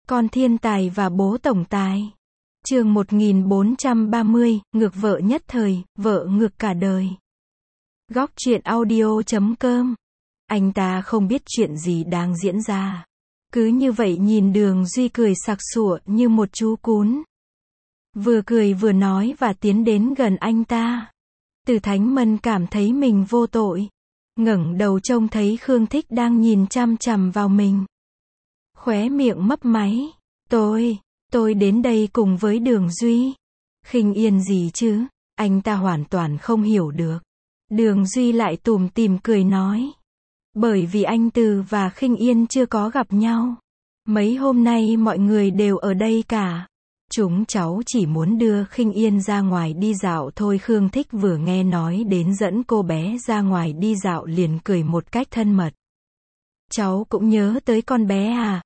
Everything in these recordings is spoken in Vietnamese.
Con thiên tài và bố tổng tài. Chương 1430, ngược vợ nhất thời, vợ ngược cả đời. Góc truyện audio.com. Anh ta không biết chuyện gì đang diễn ra. Cứ như vậy nhìn Đường Duy cười sặc sụa như một chú cún. Vừa cười vừa nói và tiến đến gần anh ta. Từ Thánh Mân cảm thấy mình vô tội. Ngẩng đầu trông thấy Khương Thích đang nhìn chằm chằm vào mình. Khóe miệng mấp máy. Tôi đến đây cùng với Đường Duy. Khinh Yên gì chứ? Anh ta hoàn toàn không hiểu được. Đường Duy lại tủm tỉm cười nói. Bởi vì anh Từ và Khinh Yên chưa có gặp nhau. Mấy hôm nay mọi người đều ở đây cả. Chúng cháu chỉ muốn đưa Khinh Yên ra ngoài đi dạo thôi. Khương Thích vừa nghe nói đến dẫn cô bé ra ngoài đi dạo liền cười một cách thân mật. Cháu cũng nhớ tới con bé à?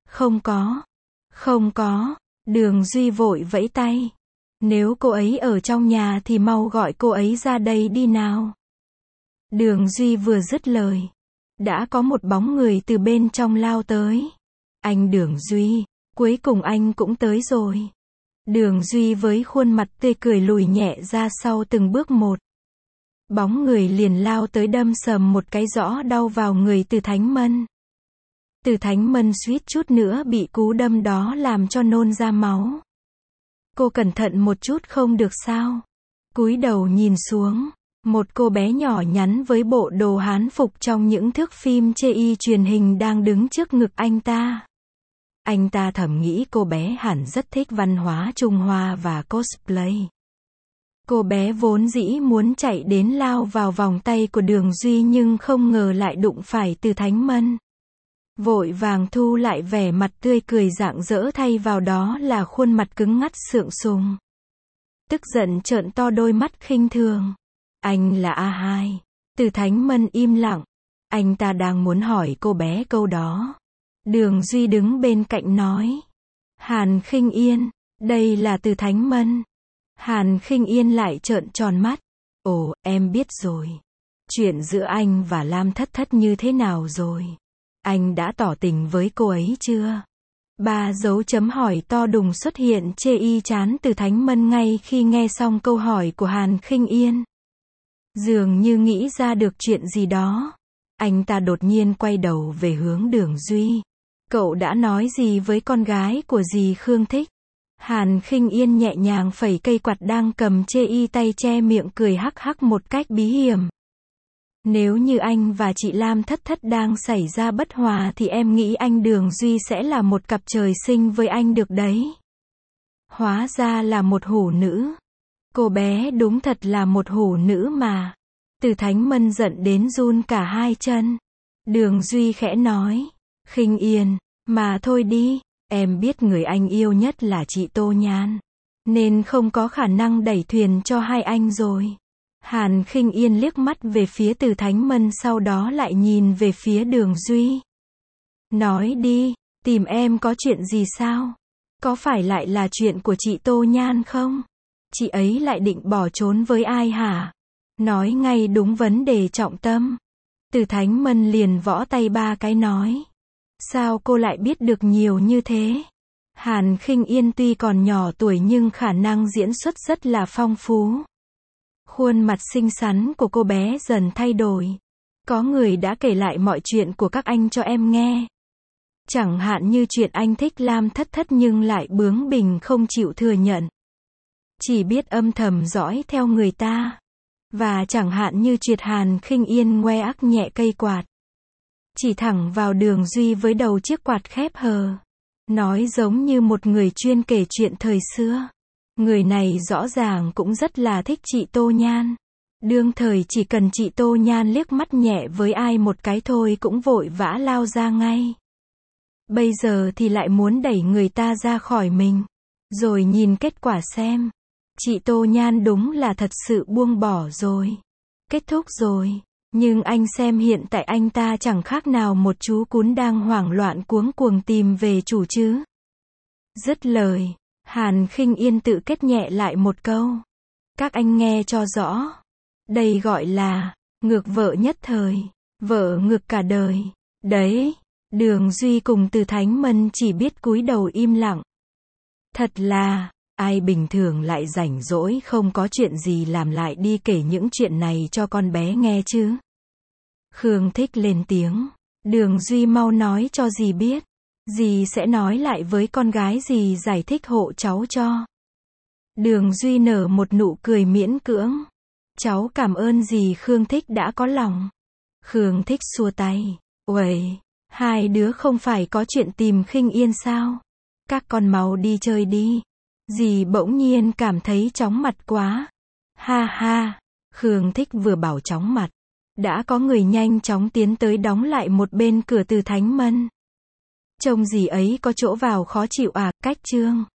Không có. Đường Duy vội vẫy tay. Nếu cô ấy ở trong nhà thì mau gọi cô ấy ra đây đi nào. Đường Duy vừa dứt lời. Đã có một bóng người từ bên trong lao tới. Anh Đường Duy, cuối cùng anh cũng tới rồi. Đường Duy với khuôn mặt tươi cười lùi nhẹ ra sau từng bước một. Bóng người liền lao tới đâm sầm một cái rõ đau vào người Từ Thánh Mân. Từ Thánh Mân suýt chút nữa bị cú đâm đó làm cho nôn ra máu. Cô cẩn thận một chút không được sao? Cúi đầu nhìn xuống, một cô bé nhỏ nhắn với bộ đồ hán phục trong những thước phim chê y truyền hình đang đứng trước ngực anh ta. Anh ta thầm nghĩ cô bé hẳn rất thích văn hóa Trung Hoa và cosplay. Cô bé vốn dĩ muốn chạy đến lao vào vòng tay của Đường Duy nhưng không ngờ lại đụng phải Từ Thánh Mân. Vội vàng thu lại vẻ mặt tươi cười rạng rỡ thay vào đó là khuôn mặt cứng ngắt sượng sùng. Tức giận trợn to đôi mắt khinh thường. Anh là A2. Từ Thánh Mân im lặng. Anh ta đang muốn hỏi cô bé câu đó. Đường Duy đứng bên cạnh nói. Hàn Khinh Yên, đây là Từ Thánh Mân. Hàn Khinh Yên lại trợn tròn mắt. Ồ, em biết rồi. Chuyện giữa anh và Lam Thất Thất như thế nào rồi? Anh đã tỏ tình với cô ấy chưa? Ba dấu chấm hỏi to đùng xuất hiện chê y chán Từ Thánh Mân ngay khi nghe xong câu hỏi của Hàn Khinh Yên. Dường như nghĩ ra được chuyện gì đó. Anh ta đột nhiên quay đầu về hướng Đường Duy. Cậu đã nói gì với con gái của dì Khương Thích? Hàn Khinh Yên nhẹ nhàng phẩy cây quạt đang cầm chê y tay che miệng cười hắc hắc một cách bí hiểm. Nếu như anh và chị Lam Thất Thất đang xảy ra bất hòa thì em nghĩ anh Đường Duy sẽ là một cặp trời sinh với anh được đấy. Hóa ra là một hủ nữ. Cô bé đúng thật là một hủ nữ mà. Từ Thánh Mân giận đến run cả hai chân. Đường Duy khẽ nói. Khinh Yên, mà thôi đi, em biết người anh yêu nhất là chị Tô Nhan. Nên không có khả năng đẩy thuyền cho hai anh rồi. Hàn Khinh Yên liếc mắt về phía Từ Thánh Mân sau đó lại nhìn về phía Đường Duy. Nói đi, tìm em có chuyện gì sao? Có phải lại là chuyện của chị Tô Nhan không? Chị ấy lại định bỏ trốn với ai hả? Nói ngay đúng vấn đề trọng tâm. Từ Thánh Mân liền võ tay ba cái nói. Sao cô lại biết được nhiều như thế? Hàn Khinh Yên tuy còn nhỏ tuổi nhưng khả năng diễn xuất rất là phong phú. Khuôn mặt xinh xắn của cô bé dần thay đổi. Có người đã kể lại mọi chuyện của các anh cho em nghe. Chẳng hạn như chuyện anh thích Lam Thất Thất nhưng lại bướng bỉnh không chịu thừa nhận. Chỉ biết âm thầm dõi theo người ta. Và chẳng hạn như chuyện Hàn Khinh Yên ngoe ác nhẹ cây quạt. Chỉ thẳng vào Đường Duy với đầu chiếc quạt khép hờ. Nói giống như một người chuyên kể chuyện thời xưa. Người này rõ ràng cũng rất là thích chị Tô Nhan. Đương thời chỉ cần chị Tô Nhan liếc mắt nhẹ với ai một cái thôi cũng vội vã lao ra ngay. Bây giờ thì lại muốn đẩy người ta ra khỏi mình. Rồi nhìn kết quả xem. Chị Tô Nhan đúng là thật sự buông bỏ rồi. Kết thúc rồi. Nhưng anh xem hiện tại anh ta chẳng khác nào một chú cún đang hoảng loạn cuống cuồng tìm về chủ chứ. Dứt lời. Hàn Khinh Yên tự kết nhẹ lại một câu. Các anh nghe cho rõ. Đây gọi là ngược vợ nhất thời, vợ ngược cả đời. Đấy, Đường Duy cùng Từ Thánh Mân chỉ biết cúi đầu im lặng. Thật là, ai bình thường lại rảnh rỗi không có chuyện gì làm lại đi kể những chuyện này cho con bé nghe chứ. Khương Thích lên tiếng. Đường Duy mau nói cho dì biết. Dì sẽ nói lại với con gái dì giải thích hộ cháu cho. Đường Duy nở một nụ cười miễn cưỡng. Cháu cảm ơn dì Khương Thích đã có lòng. Khương Thích xua tay. Uầy, hai đứa không phải có chuyện tìm Khinh Yên sao? Các con mau đi chơi đi. Dì bỗng nhiên cảm thấy chóng mặt quá. Ha ha, Khương Thích vừa bảo chóng mặt. Đã có người nhanh chóng tiến tới đóng lại một bên cửa Từ Thánh Mân. Trông dì ấy có chỗ vào khó chịu à, cách trương.